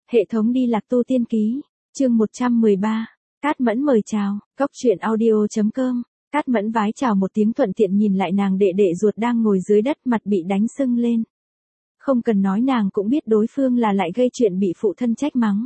Hệ thống đi lạc tu tiên ký, chương 113, Cát Mẫn mời chào, Cốc truyện audio.com, Cát Mẫn vái chào một tiếng thuận tiện nhìn lại nàng đệ đệ ruột đang ngồi dưới đất mặt bị đánh sưng lên. Không cần nói nàng cũng biết đối phương là lại gây chuyện bị phụ thân trách mắng.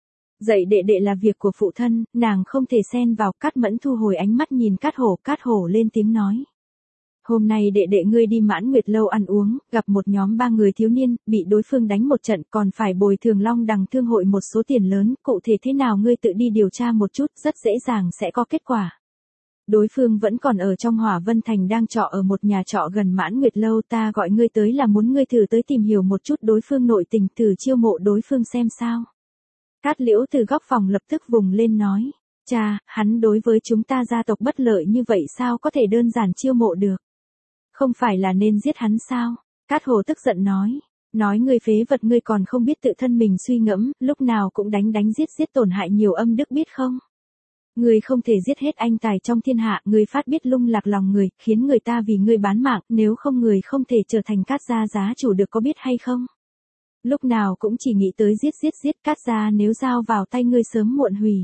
Dạy đệ đệ là việc của phụ thân, nàng không thể xen vào. Cát Mẫn thu hồi ánh mắt nhìn Cát Hổ lên tiếng nói. Hôm nay đệ đệ ngươi đi Mãn Nguyệt lâu ăn uống, gặp một nhóm 3 người thiếu niên, bị đối phương đánh một trận còn phải bồi thường Long Đằng thương hội một số tiền lớn, cụ thể thế nào ngươi tự đi điều tra một chút, rất dễ dàng sẽ có kết quả. Đối phương vẫn còn ở trong Hỏa Vân Thành đang trọ ở một nhà trọ gần Mãn Nguyệt lâu, ta gọi ngươi tới là muốn ngươi thử tới tìm hiểu một chút đối phương nội tình, thử chiêu mộ đối phương xem sao. Cát Liễu từ góc phòng lập tức vùng lên nói, cha, hắn đối với chúng ta gia tộc bất lợi như vậy sao có thể đơn giản chiêu mộ được. Không phải là nên giết hắn sao? Cát Hồ tức giận nói ngươi phế vật, ngươi còn không biết tự thân mình suy ngẫm, lúc nào cũng đánh giết tổn hại nhiều âm đức biết không? Ngươi không thể giết hết anh tài trong thiên hạ, ngươi phát biết lung lạc lòng người, khiến người ta vì ngươi bán mạng, nếu không người không thể trở thành Cát gia gia chủ được, có biết hay không? Lúc nào cũng chỉ nghĩ tới giết Cát gia, nếu giao vào tay ngươi sớm muộn hủy.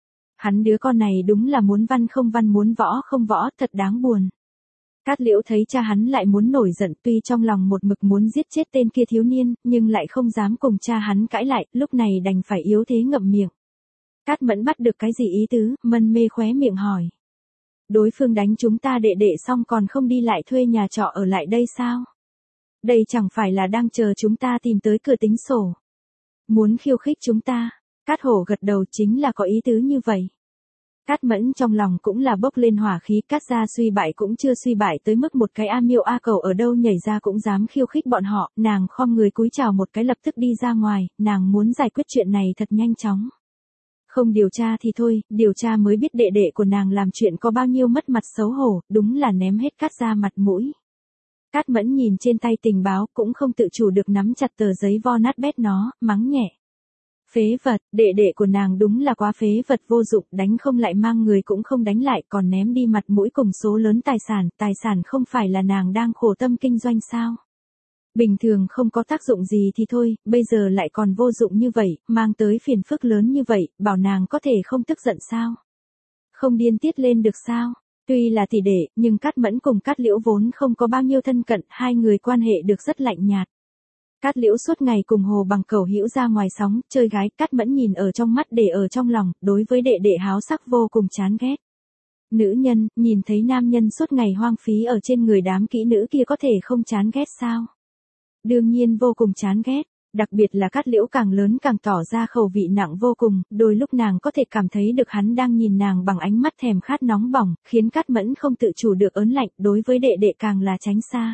Hắn đứa con này đúng là muốn văn không văn, muốn võ không võ, thật đáng buồn. Cát Liễu thấy cha hắn lại muốn nổi giận, tuy trong lòng một mực muốn giết chết tên kia thiếu niên, nhưng lại không dám cùng cha hắn cãi lại, lúc này đành phải yếu thế ngậm miệng. Cát Mẫn bắt được cái gì ý tứ, mân mê khóe miệng hỏi. Đối phương đánh chúng ta đệ đệ xong còn không đi lại thuê nhà trọ ở lại đây sao? Đây chẳng phải là đang chờ chúng ta tìm tới cửa tính sổ. Muốn khiêu khích chúng ta, Cát Hổ gật đầu, chính là có ý tứ như vậy. Cát Mẫn trong lòng cũng là bốc lên hỏa khí, Cát gia suy bại cũng chưa suy bại tới mức một cái A Miêu A Cầu ở đâu nhảy ra cũng dám khiêu khích bọn họ, nàng khom người cúi chào một cái lập tức đi ra ngoài, nàng muốn giải quyết chuyện này thật nhanh chóng. Không điều tra thì thôi, điều tra mới biết đệ đệ của nàng làm chuyện có bao nhiêu mất mặt xấu hổ, đúng là ném hết Cát gia mặt mũi. Cát Mẫn nhìn trên tay tình báo cũng không tự chủ được nắm chặt tờ giấy vo nát bét nó, mắng nhẹ. Phế vật, đệ đệ của nàng đúng là quá phế vật vô dụng, đánh không lại mang người cũng không đánh lại, còn ném đi mặt mũi cùng số lớn tài sản không phải là nàng đang khổ tâm kinh doanh sao? Bình thường không có tác dụng gì thì thôi, bây giờ lại còn vô dụng như vậy, mang tới phiền phức lớn như vậy, bảo nàng có thể không tức giận sao? Không điên tiết lên được sao? Tuy là tỷ đệ, nhưng Cát Mẫn cùng Cát Liễu vốn không có bao nhiêu thân cận, hai người quan hệ được rất lạnh nhạt. Cát Liễu suốt ngày cùng Hồ Bằng Cẩu hữu ra ngoài sóng, chơi gái, Cát Mẫn nhìn ở trong mắt để ở trong lòng, đối với đệ đệ háo sắc vô cùng chán ghét. Nữ nhân, nhìn thấy nam nhân suốt ngày hoang phí ở trên người đám kỹ nữ kia có thể không chán ghét sao? Đương nhiên vô cùng chán ghét, đặc biệt là Cát Liễu càng lớn càng tỏ ra khẩu vị nặng vô cùng, đôi lúc nàng có thể cảm thấy được hắn đang nhìn nàng bằng ánh mắt thèm khát nóng bỏng, khiến Cát Mẫn không tự chủ được ớn lạnh, đối với đệ đệ càng là tránh xa.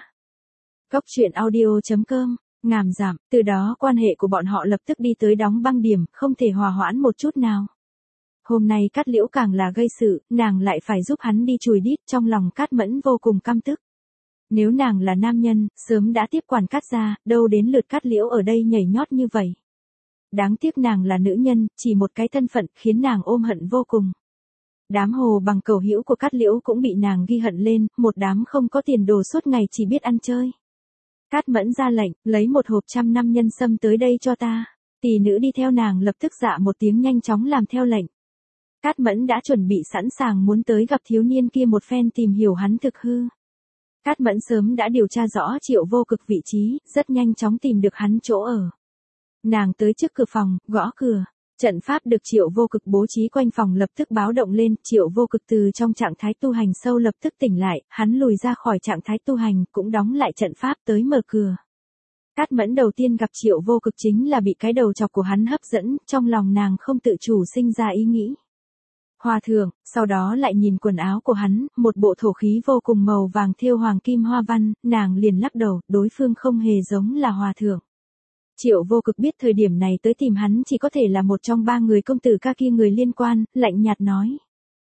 Cốc truyện audio.com ngàm giảm, từ đó quan hệ của bọn họ lập tức đi tới đóng băng điểm, không thể hòa hoãn một chút nào. Hôm nay Cát Liễu càng là gây sự, nàng lại phải giúp hắn đi chùi đít, trong lòng Cát Mẫn vô cùng căm tức. Nếu nàng là nam nhân, sớm đã tiếp quản Cát gia, đâu đến lượt Cát Liễu ở đây nhảy nhót như vậy. Đáng tiếc nàng là nữ nhân, chỉ một cái thân phận khiến nàng ôm hận vô cùng. Đám Hồ Bằng Cẩu hữu của Cát Liễu cũng bị nàng ghi hận lên, một đám không có tiền đồ suốt ngày chỉ biết ăn chơi. Cát Mẫn ra lệnh, lấy một hộp 100 năm nhân sâm tới đây cho ta. Tỷ nữ đi theo nàng lập tức dạ một tiếng nhanh chóng làm theo lệnh. Cát Mẫn đã chuẩn bị sẵn sàng muốn tới gặp thiếu niên kia một phen tìm hiểu hắn thực hư. Cát Mẫn sớm đã điều tra rõ Triệu Vô Cực vị trí, rất nhanh chóng tìm được hắn chỗ ở. Nàng tới trước cửa phòng, gõ cửa. Trận pháp được Triệu Vô Cực bố trí quanh phòng lập tức báo động lên, Triệu Vô Cực từ trong trạng thái tu hành sâu lập tức tỉnh lại, hắn lùi ra khỏi trạng thái tu hành, cũng đóng lại trận pháp tới mở cửa. Cát Mẫn đầu tiên gặp Triệu Vô Cực chính là bị cái đầu chọc của hắn hấp dẫn, trong lòng nàng không tự chủ sinh ra ý nghĩ. Hòa thượng, sau đó lại nhìn quần áo của hắn, một bộ thổ khí vô cùng màu vàng thêu hoàng kim hoa văn, nàng liền lắc đầu, đối phương không hề giống là hòa thượng. Triệu Vô Cực biết thời điểm này tới tìm hắn chỉ có thể là một trong 3 người công tử ca kia người liên quan, lạnh nhạt nói.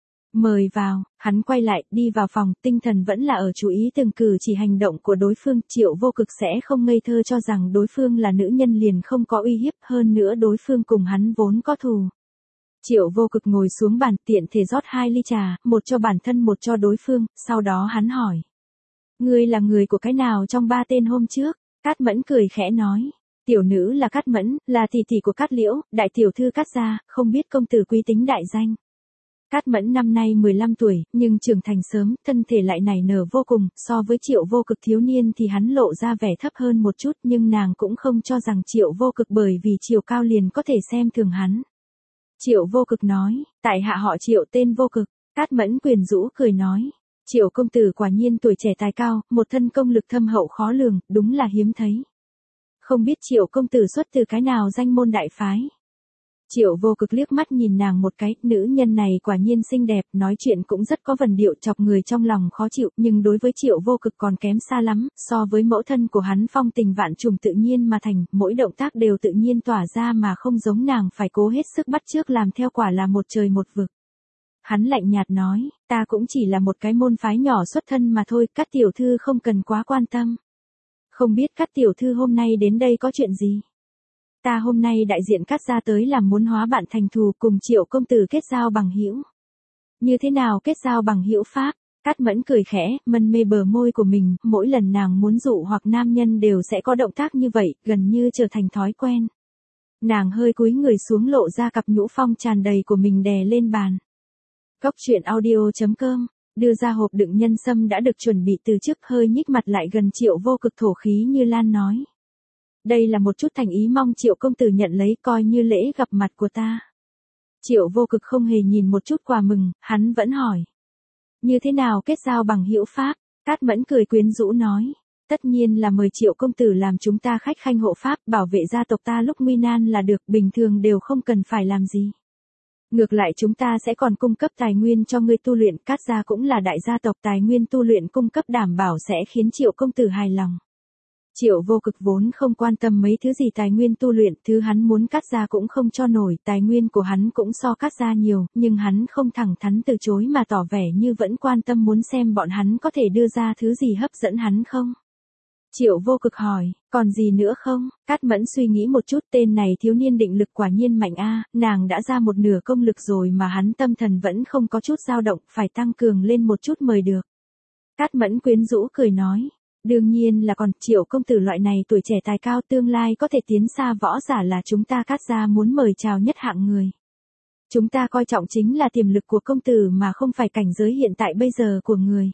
Mời vào, hắn quay lại, đi vào phòng, tinh thần vẫn là ở chú ý từng cử chỉ hành động của đối phương, Triệu Vô Cực sẽ không ngây thơ cho rằng đối phương là nữ nhân liền không có uy hiếp, hơn nữa đối phương cùng hắn vốn có thù. Triệu Vô Cực ngồi xuống bàn, tiện thể rót 2 ly trà, một cho bản thân một cho đối phương, sau đó hắn hỏi. Ngươi là người của cái nào trong 3 tên hôm trước? Cát Mẫn cười khẽ nói. Tiểu nữ là Cát Mẫn, là tỷ tỷ của Cát Liễu, đại tiểu thư Cát gia, không biết công tử quý tính đại danh. Cát Mẫn năm nay 15 tuổi, nhưng trưởng thành sớm, thân thể lại nảy nở vô cùng, so với Triệu Vô Cực thiếu niên thì hắn lộ ra vẻ thấp hơn một chút, nhưng nàng cũng không cho rằng Triệu Vô Cực bởi vì chiều cao liền có thể xem thường hắn. Triệu Vô Cực nói, tại hạ họ Triệu tên Vô Cực. Cát Mẫn quyến rũ cười nói, Triệu công tử quả nhiên tuổi trẻ tài cao, một thân công lực thâm hậu khó lường, đúng là hiếm thấy. Không biết Triệu công tử xuất từ cái nào danh môn đại phái. Triệu Vô Cực liếc mắt nhìn nàng một cái, nữ nhân này quả nhiên xinh đẹp, nói chuyện cũng rất có vần điệu chọc người trong lòng khó chịu, nhưng đối với Triệu Vô Cực còn kém xa lắm, so với mẫu thân của hắn phong tình vạn trùng tự nhiên mà thành, mỗi động tác đều tự nhiên tỏa ra mà không giống nàng phải cố hết sức bắt chước làm theo, quả là một trời một vực. Hắn lạnh nhạt nói, ta cũng chỉ là một cái môn phái nhỏ xuất thân mà thôi, Cát tiểu thư không cần quá quan tâm. Không biết Cát tiểu thư hôm nay đến đây có chuyện gì? Ta hôm nay đại diện Cát gia tới làm muốn hóa bạn thành thù, cùng Triệu công tử kết giao bằng hữu. Như thế nào kết giao bằng hữu pháp? Cát Mẫn cười khẽ, mân mê bờ môi của mình, mỗi lần nàng muốn dụ hoặc nam nhân đều sẽ có động tác như vậy, gần như trở thành thói quen. Nàng hơi cúi người xuống lộ ra cặp nhũ phong tràn đầy của mình đè lên bàn. Cốc truyện audio.com, đưa ra hộp đựng nhân sâm đã được chuẩn bị từ trước, hơi nhích mặt lại gần Triệu Vô Cực thổ khí như lan nói. Đây là một chút thành ý, mong Triệu công tử nhận lấy coi như lễ gặp mặt của ta. Triệu Vô Cực không hề nhìn một chút quà mừng, hắn vẫn hỏi. Như thế nào kết giao bằng hữu pháp? Cát Mẫn cười quyến rũ nói. Tất nhiên là mời Triệu công tử làm chúng ta khách khanh hộ pháp, bảo vệ gia tộc ta lúc nguy nan là được, bình thường đều không cần phải làm gì. Ngược lại chúng ta sẽ còn cung cấp tài nguyên cho ngươi tu luyện, Cát gia cũng là đại gia tộc, tài nguyên tu luyện cung cấp đảm bảo sẽ khiến Triệu công tử hài lòng. Triệu Vô Cực vốn không quan tâm mấy thứ gì tài nguyên tu luyện, thứ hắn muốn Cát gia cũng không cho nổi, tài nguyên của hắn cũng so Cát gia nhiều, nhưng hắn không thẳng thắn từ chối mà tỏ vẻ như vẫn quan tâm, muốn xem bọn hắn có thể đưa ra thứ gì hấp dẫn hắn không. Triệu Vô Cực hỏi, còn gì nữa không? Cát Mẫn suy nghĩ một chút, tên này thiếu niên định lực quả nhiên mạnh a, nàng đã ra một nửa công lực rồi mà hắn tâm thần vẫn không có chút dao động, phải tăng cường lên một chút mới được. Cát Mẫn quyến rũ cười nói, đương nhiên là còn, Triệu công tử loại này tuổi trẻ tài cao, tương lai có thể tiến xa võ giả là chúng ta Cát gia muốn mời chào nhất hạng người. Chúng ta coi trọng chính là tiềm lực của công tử mà không phải cảnh giới hiện tại bây giờ của người.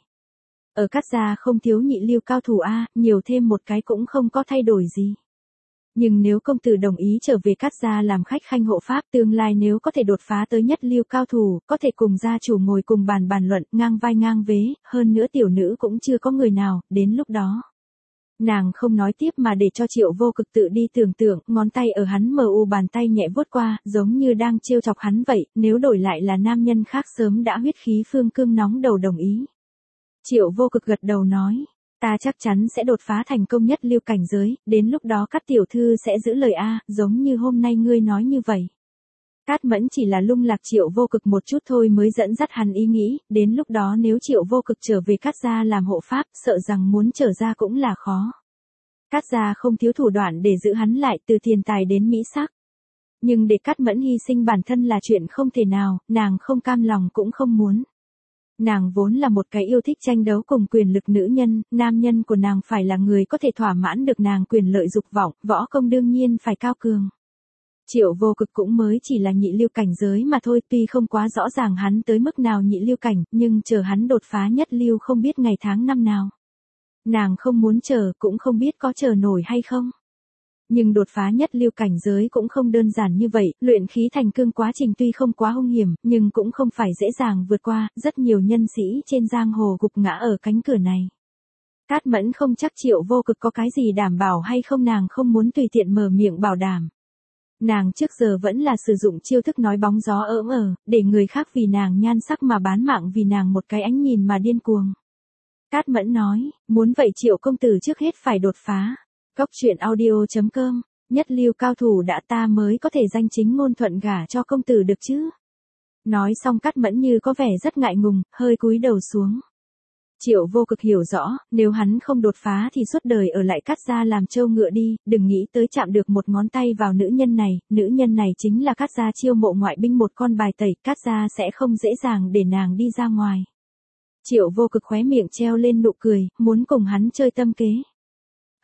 Ở Cát gia không thiếu nhị lưu cao thủ a, nhiều thêm một cái cũng không có thay đổi gì. Nhưng nếu công tử đồng ý trở về Cát gia làm khách khanh hộ pháp, tương lai nếu có thể đột phá tới nhất lưu cao thủ, có thể cùng gia chủ ngồi cùng bàn luận, ngang vai ngang vế, hơn nữa tiểu nữ cũng chưa có người nào, đến lúc đó. Nàng không nói tiếp mà để cho Triệu Vô Cực tự đi tưởng tượng, ngón tay ở hắn mờ u bàn tay nhẹ vuốt qua, giống như đang trêu chọc hắn vậy, nếu đổi lại là nam nhân khác sớm đã huyết khí phương cương nóng đầu đồng ý. Triệu Vô Cực gật đầu nói, ta chắc chắn sẽ đột phá thành công nhất lưu cảnh giới, đến lúc đó Cát tiểu thư sẽ giữ lời a, giống như hôm nay ngươi nói như vậy. Cát Mẫn chỉ là lung lạc Triệu Vô Cực một chút thôi mới dẫn dắt hắn ý nghĩ, đến lúc đó nếu Triệu Vô Cực trở về Cát gia làm hộ pháp, sợ rằng muốn trở ra cũng là khó. Cát gia không thiếu thủ đoạn để giữ hắn lại, từ tiền tài đến mỹ sắc. Nhưng để Cát Mẫn hy sinh bản thân là chuyện không thể nào, nàng không cam lòng cũng không muốn. Nàng vốn là một cái yêu thích tranh đấu cùng quyền lực nữ nhân, nam nhân của nàng phải là người có thể thỏa mãn được nàng quyền lợi dục vọng, võ công đương nhiên phải cao cường. Triệu Vô Cực cũng mới chỉ là nhị lưu cảnh giới mà thôi, tuy không quá rõ ràng hắn tới mức nào nhị lưu cảnh, nhưng chờ hắn đột phá nhất lưu không biết ngày tháng năm nào. Nàng không muốn chờ, cũng không biết có chờ nổi hay không. Nhưng đột phá nhất lưu cảnh giới cũng không đơn giản như vậy, luyện khí thành cương quá trình tuy không quá hung hiểm, nhưng cũng không phải dễ dàng vượt qua, rất nhiều nhân sĩ trên giang hồ gục ngã ở cánh cửa này. Cát Mẫn không chắc Triệu Vô Cực có cái gì đảm bảo hay không, nàng không muốn tùy tiện mở miệng bảo đảm. Nàng trước giờ vẫn là sử dụng chiêu thức nói bóng gió để người khác vì nàng nhan sắc mà bán mạng, vì nàng một cái ánh nhìn mà điên cuồng. Cát Mẫn nói, muốn vậy Triệu công tử trước hết phải đột phá. Cốc truyện audio.com, nhất lưu cao thủ đã, ta mới có thể danh chính ngôn thuận gả cho công tử được chứ. Nói xong Cát Mẫn như có vẻ rất ngại ngùng, hơi cúi đầu xuống. Triệu Vô Cực hiểu rõ, nếu hắn không đột phá thì suốt đời ở lại Cát gia làm trâu ngựa đi, đừng nghĩ tới chạm được một ngón tay vào nữ nhân này chính là Cát gia chiêu mộ ngoại binh một con bài tẩy, Cát gia sẽ không dễ dàng để nàng đi ra ngoài. Triệu Vô Cực khóe miệng treo lên nụ cười, muốn cùng hắn chơi tâm kế.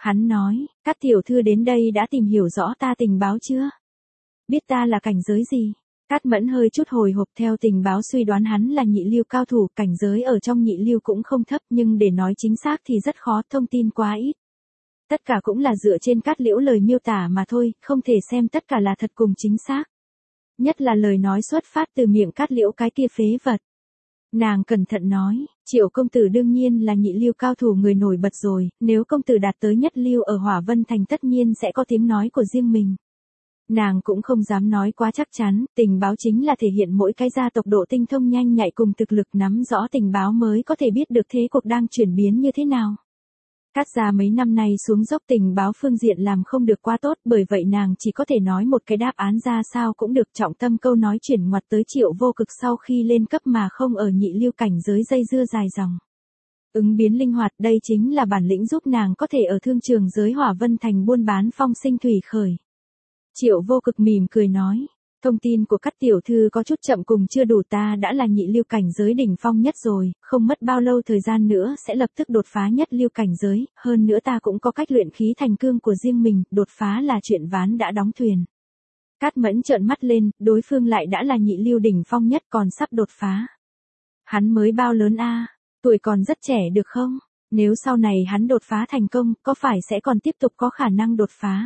Hắn nói, Cát tiểu thư đến đây đã tìm hiểu rõ ta tình báo chưa? Biết ta là cảnh giới gì? Cát Mẫn hơi chút hồi hộp, theo tình báo suy đoán hắn là nhị lưu cao thủ, cảnh giới ở trong nhị lưu cũng không thấp, nhưng để nói chính xác thì rất khó, thông tin quá ít. Tất cả cũng là dựa trên Cát Liễu lời miêu tả mà thôi, không thể xem tất cả là thật cùng chính xác. Nhất là lời nói xuất phát từ miệng Cát Liễu cái kia phế vật. Nàng cẩn thận nói, Triệu công tử đương nhiên là nhị lưu cao thủ người nổi bật rồi, nếu công tử đạt tới nhất lưu ở Hỏa Vân Thành tất nhiên sẽ có tiếng nói của riêng mình. Nàng cũng không dám nói quá chắc chắn, tình báo chính là thể hiện mỗi cái gia tộc độ tinh thông nhanh nhạy cùng thực lực, nắm rõ tình báo mới có thể biết được thế cuộc đang chuyển biến như thế nào. Cát gia mấy năm nay xuống dốc, tình báo phương diện làm không được quá tốt, bởi vậy nàng chỉ có thể nói một cái đáp án ra sao cũng được, trọng tâm câu nói chuyển ngoặt tới Triệu Vô Cực sau khi lên cấp mà không ở nhị lưu cảnh giới dây dưa dài dòng. Ứng biến linh hoạt, đây chính là bản lĩnh giúp nàng có thể ở thương trường giới Hỏa Vân Thành buôn bán phong sinh thủy khởi. Triệu Vô Cực mỉm cười nói, thông tin của Cát tiểu thư có chút chậm cùng chưa đủ, ta đã là nhị lưu cảnh giới đỉnh phong nhất rồi, không mất bao lâu thời gian nữa sẽ lập tức đột phá nhất lưu cảnh giới, hơn nữa ta cũng có cách luyện khí thành cương của riêng mình, đột phá là chuyện ván đã đóng thuyền. Cát Mẫn trợn mắt lên, đối phương lại đã là nhị lưu đỉnh phong nhất còn sắp đột phá. Hắn mới bao lớn a, tuổi còn rất trẻ được không? Nếu sau này hắn đột phá thành công, có phải sẽ còn tiếp tục có khả năng đột phá?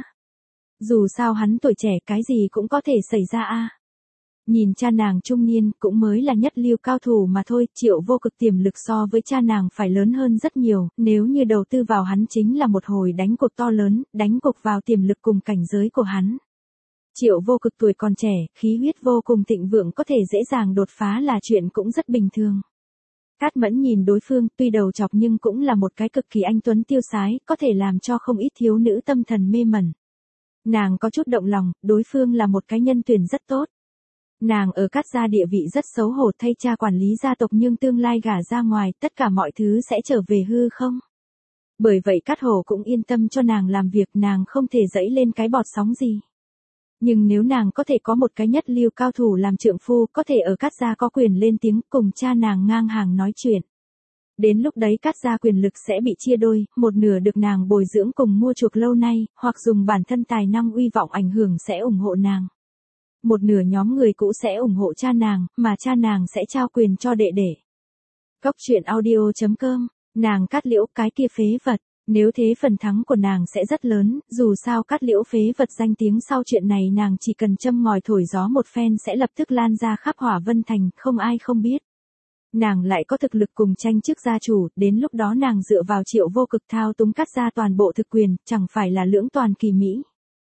Dù sao hắn tuổi trẻ, cái gì cũng có thể xảy ra a. Nhìn cha nàng trung niên, cũng mới là nhất lưu cao thủ mà thôi, Triệu Vô Cực tiềm lực so với cha nàng phải lớn hơn rất nhiều, nếu như đầu tư vào hắn chính là một hồi đánh cuộc to lớn, đánh cuộc vào tiềm lực cùng cảnh giới của hắn. Triệu Vô Cực tuổi còn trẻ, khí huyết vô cùng thịnh vượng, có thể dễ dàng đột phá là chuyện cũng rất bình thường. Cát Mẫn nhìn đối phương, tuy đầu chọc nhưng cũng là một cái cực kỳ anh tuấn tiêu sái, có thể làm cho không ít thiếu nữ tâm thần mê mẩn. Nàng có chút động lòng, đối phương là một cái nhân tuyển rất tốt. Nàng ở Cát gia địa vị rất xấu hổ, thay cha quản lý gia tộc nhưng tương lai gả ra ngoài, tất cả mọi thứ sẽ trở về hư không? Bởi vậy Cát Hổ cũng yên tâm cho nàng làm việc, nàng không thể dẫy lên cái bọt sóng gì. Nhưng nếu nàng có thể có một cái nhất lưu cao thủ làm trượng phu, có thể ở Cát gia có quyền lên tiếng, cùng cha nàng ngang hàng nói chuyện. Đến lúc đấy Cát gia quyền lực sẽ bị chia đôi, một nửa được nàng bồi dưỡng cùng mua chuộc lâu nay, hoặc dùng bản thân tài năng uy vọng ảnh hưởng sẽ ủng hộ nàng. Một nửa nhóm người cũ sẽ ủng hộ cha nàng, mà cha nàng sẽ trao quyền cho đệ đệ. Cốc truyện audio.com, nàng Cát Liễu cái kia phế vật, nếu thế phần thắng của nàng sẽ rất lớn, dù sao Cát Liễu phế vật danh tiếng sau chuyện này nàng chỉ cần châm ngòi thổi gió một phen sẽ lập tức lan ra khắp Hỏa Vân Thành, không ai không biết. Nàng lại có thực lực cùng tranh chức gia chủ, đến lúc đó nàng dựa vào Triệu Vô Cực thao túng Cát gia toàn bộ thực quyền, chẳng phải là lưỡng toàn kỳ mỹ.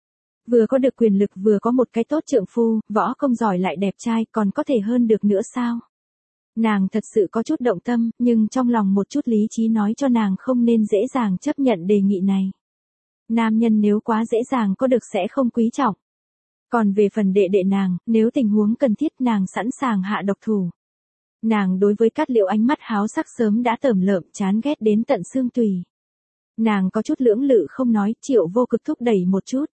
Vừa có được quyền lực vừa có một cái tốt trượng phu, võ công giỏi lại đẹp trai, còn có thể hơn được nữa sao? Nàng thật sự có chút động tâm, nhưng trong lòng một chút lý trí nói cho nàng không nên dễ dàng chấp nhận đề nghị này. Nam nhân nếu quá dễ dàng có được sẽ không quý trọng. Còn về phần đệ đệ nàng, nếu tình huống cần thiết nàng sẵn sàng hạ độc thủ. Nàng đối với Cát Liễu ánh mắt háo sắc sớm đã tởm lợm, chán ghét đến tận xương tùy. Nàng có chút lưỡng lự không nói, Triệu Vô Cực thúc đẩy một chút.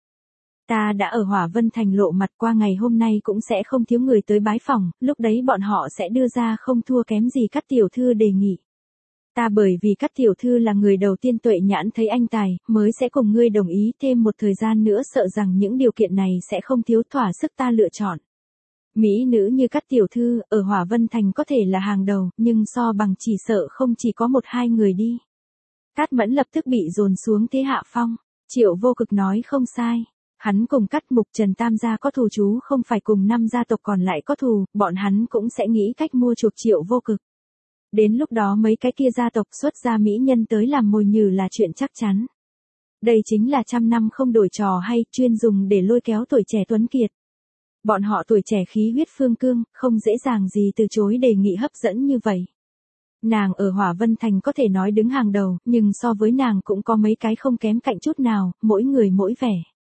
Ta đã ở Hỏa Vân Thành lộ mặt qua, ngày hôm nay cũng sẽ không thiếu người tới bái phỏng, lúc đấy bọn họ sẽ đưa ra không thua kém gì Cát tiểu thư đề nghị. Ta bởi vì Cát tiểu thư là người đầu tiên tuệ nhãn thấy anh tài, mới sẽ cùng ngươi đồng ý, thêm một thời gian nữa sợ rằng những điều kiện này sẽ không thiếu, thỏa sức ta lựa chọn. Mỹ nữ như Cát tiểu thư, ở Hỏa Vân Thành có thể là hàng đầu, nhưng so bằng chỉ sợ không chỉ có một hai người đi. Cát Mẫn lập tức bị dồn xuống thế hạ phong. Triệu Vô Cực nói không sai. Hắn cùng Cát Mục Trần tam gia có thù, chú không phải cùng 5 gia tộc còn lại có thù, bọn hắn cũng sẽ nghĩ cách mua chuộc Triệu Vô Cực. Đến lúc đó mấy cái kia gia tộc xuất ra mỹ nhân tới làm mồi nhử là chuyện chắc chắn. Đây chính là trăm năm không đổi trò hay, chuyên dùng để lôi kéo tuổi trẻ tuấn kiệt. Bọn họ tuổi trẻ khí huyết phương cương, không dễ dàng gì từ chối đề nghị hấp dẫn như vậy. Nàng ở Hỏa Vân Thành có thể nói đứng hàng đầu, nhưng so với nàng cũng có mấy cái không kém cạnh chút nào, mỗi người mỗi vẻ.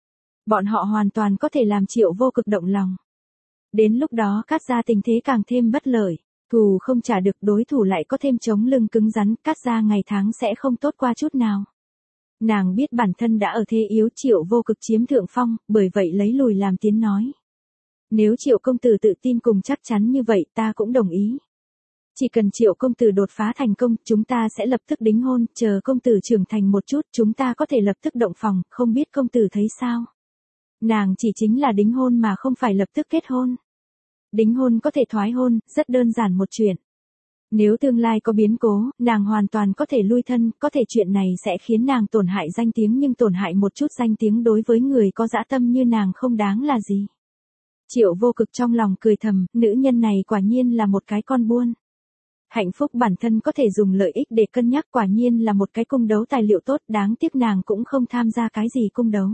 Bọn họ hoàn toàn có thể làm Triệu Vô Cực động lòng. Đến lúc đó Cát gia tình thế càng thêm bất lợi, thù không trả được, đối thủ lại có thêm chống lưng cứng rắn, Cát gia ngày tháng sẽ không tốt qua chút nào. Nàng biết bản thân đã ở thế yếu, Triệu Vô Cực chiếm thượng phong, bởi vậy lấy lùi làm tiến nói. Nếu Triệu công tử tự tin cùng chắc chắn như vậy ta cũng đồng ý. Chỉ cần Triệu công tử đột phá thành công, chúng ta sẽ lập tức đính hôn, chờ công tử trưởng thành một chút, chúng ta có thể lập tức động phòng, không biết công tử thấy sao? Nàng chỉ chính là đính hôn mà không phải lập tức kết hôn. Đính hôn có thể thoái hôn, rất đơn giản một chuyện. Nếu tương lai có biến cố, nàng hoàn toàn có thể lui thân, có thể chuyện này sẽ khiến nàng tổn hại danh tiếng nhưng tổn hại một chút danh tiếng đối với người có dã tâm như nàng không đáng là gì. Triệu Vô Cực trong lòng cười thầm, nữ nhân này quả nhiên là một cái con buôn. Hạnh phúc bản thân có thể dùng lợi ích để cân nhắc, quả nhiên là một cái cung đấu tài liệu tốt, đáng tiếc nàng cũng không tham gia cái gì cung đấu.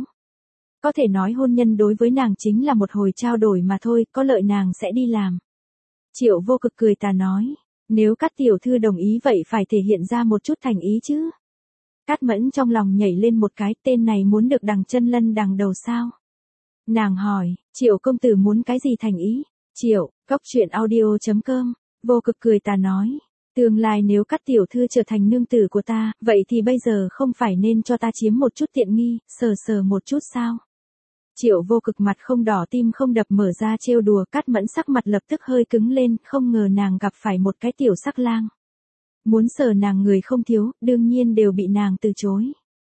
Có thể nói hôn nhân đối với nàng chính là một hồi trao đổi mà thôi, có lợi nàng sẽ đi làm. Triệu Vô Cực cười tà nói, nếu Cát tiểu thư đồng ý vậy phải thể hiện ra một chút thành ý chứ. Cát Mẫn trong lòng nhảy lên một cái, tên này muốn được đằng chân lân đằng đầu sao? Nàng hỏi, Triệu công tử muốn cái gì thành ý? Triệu, cốc.audio.com, Vô Cực cười tà nói, tương lai nếu Cát tiểu thư trở thành nương tử của ta, vậy thì bây giờ không phải nên cho ta chiếm một chút tiện nghi, sờ một chút sao? Triệu Vô Cực mặt không đỏ tim không đập mở ra trêu đùa, Cát Mẫn sắc mặt lập tức hơi cứng lên, không ngờ nàng gặp phải một cái tiểu sắc lang. Muốn sờ nàng người không thiếu, đương nhiên đều bị nàng từ chối.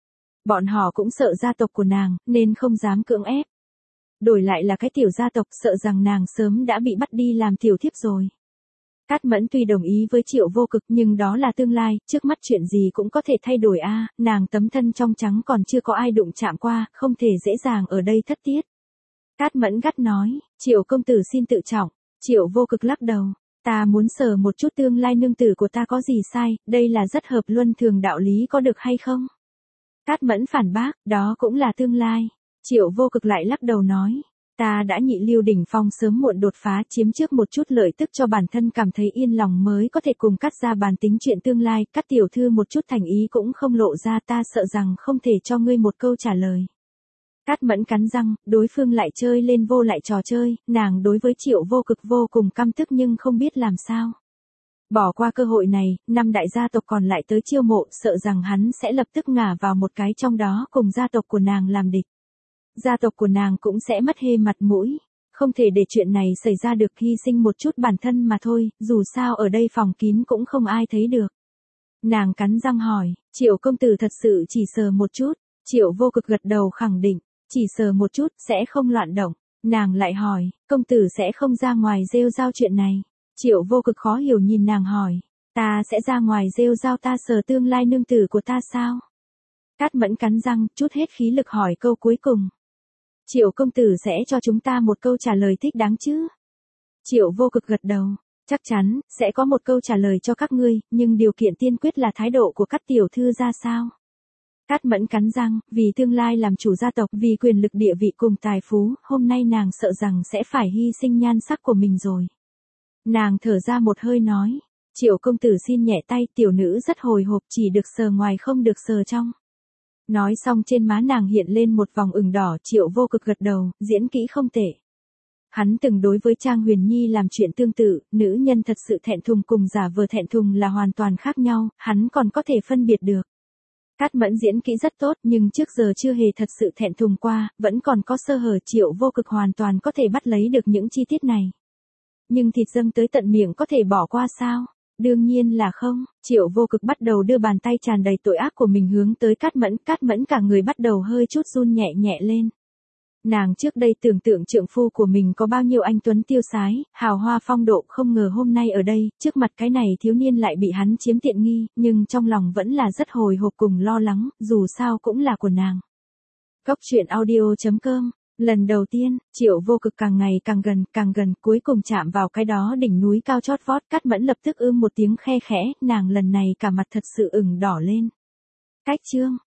Bọn họ cũng sợ gia tộc của nàng, nên không dám cưỡng ép. Đổi lại là cái tiểu gia tộc, sợ rằng nàng sớm đã bị bắt đi làm tiểu thiếp rồi. Cát Mẫn tuy đồng ý với Triệu Vô Cực nhưng đó là tương lai, trước mắt chuyện gì cũng có thể thay đổi a, nàng tấm thân trong trắng còn chưa có ai đụng chạm qua, không thể dễ dàng ở đây thất tiết. Cát Mẫn gắt nói, Triệu công tử xin tự trọng. Triệu Vô Cực lắc đầu, ta muốn sờ một chút tương lai nương tử của ta có gì sai, đây là rất hợp luân thường đạo lý có được hay không? Cát Mẫn phản bác, đó cũng là tương lai. Triệu Vô Cực lại lắc đầu nói, ta đã nhị lưu đỉnh phong sớm muộn đột phá chiếm trước một chút lợi tức cho bản thân cảm thấy yên lòng mới có thể cùng Cát ra bàn tính chuyện tương lai, Cát tiểu thư một chút thành ý cũng không lộ ra, ta sợ rằng không thể cho ngươi một câu trả lời. Cát Mẫn cắn răng, đối phương lại chơi lên vô lại trò chơi, nàng đối với Triệu Vô Cực vô cùng căm tức nhưng không biết làm sao. Bỏ qua cơ hội này, 5 đại gia tộc còn lại tới chiêu mộ, sợ rằng hắn sẽ lập tức ngả vào một cái trong đó cùng gia tộc của nàng làm địch. Gia tộc của nàng cũng sẽ mất hê mặt mũi, không thể để chuyện này xảy ra được, hy sinh một chút bản thân mà thôi, dù sao ở đây phòng kín cũng không ai thấy được. Nàng cắn răng hỏi, Triệu công tử thật sự chỉ sờ một chút? Triệu Vô Cực gật đầu khẳng định, chỉ sờ một chút, sẽ không loạn động. Nàng lại hỏi, công tử sẽ không ra ngoài rêu rao chuyện này? Triệu Vô Cực khó hiểu nhìn nàng hỏi, ta sẽ ra ngoài rêu rao ta sờ tương lai nương tử của ta sao? Cát Mẫn cắn răng, chút hết khí lực hỏi câu cuối cùng. Triệu công tử sẽ cho chúng ta một câu trả lời thích đáng chứ? Triệu Vô Cực gật đầu, chắc chắn, sẽ có một câu trả lời cho các ngươi, nhưng điều kiện tiên quyết là thái độ của các tiểu thư ra sao? Cát Mẫn cắn răng, vì tương lai làm chủ gia tộc, vì quyền lực địa vị cùng tài phú, hôm nay nàng sợ rằng sẽ phải hy sinh nhan sắc của mình rồi. Nàng thở ra một hơi nói, Triệu công tử xin nhẹ tay, tiểu nữ rất hồi hộp, chỉ được sờ ngoài không được sờ trong. Nói xong trên má nàng hiện lên một vòng ửng đỏ, Triệu Vô Cực gật đầu, diễn kỹ không tệ. Hắn từng đối với Trang Huyền Nhi làm chuyện tương tự, nữ nhân thật sự thẹn thùng cùng giả vờ thẹn thùng là hoàn toàn khác nhau, hắn còn có thể phân biệt được. Cát Mẫn diễn kỹ rất tốt nhưng trước giờ chưa hề thật sự thẹn thùng qua, vẫn còn có sơ hở, Triệu Vô Cực hoàn toàn có thể bắt lấy được những chi tiết này. Nhưng thịt dâng tới tận miệng có thể bỏ qua sao? Đương nhiên là không. Triệu Vô Cực bắt đầu đưa bàn tay tràn đầy tội ác của mình hướng tới Cát Mẫn cả người bắt đầu hơi chút run nhẹ nhẹ lên. Nàng trước đây tưởng tượng trượng phu của mình có bao nhiêu anh tuấn tiêu sái, hào hoa phong độ, không ngờ hôm nay ở đây, trước mặt cái này thiếu niên lại bị hắn chiếm tiện nghi, nhưng trong lòng vẫn là rất hồi hộp cùng lo lắng, dù sao cũng là của nàng. Cốc.audio.com. Lần đầu tiên, Triệu Vô Cực càng ngày càng gần, cuối cùng chạm vào cái đó đỉnh núi cao chót vót, Cát Mẫn lập tức một tiếng khe khẽ, nàng lần này cả mặt thật sự ửng đỏ lên. Cách chương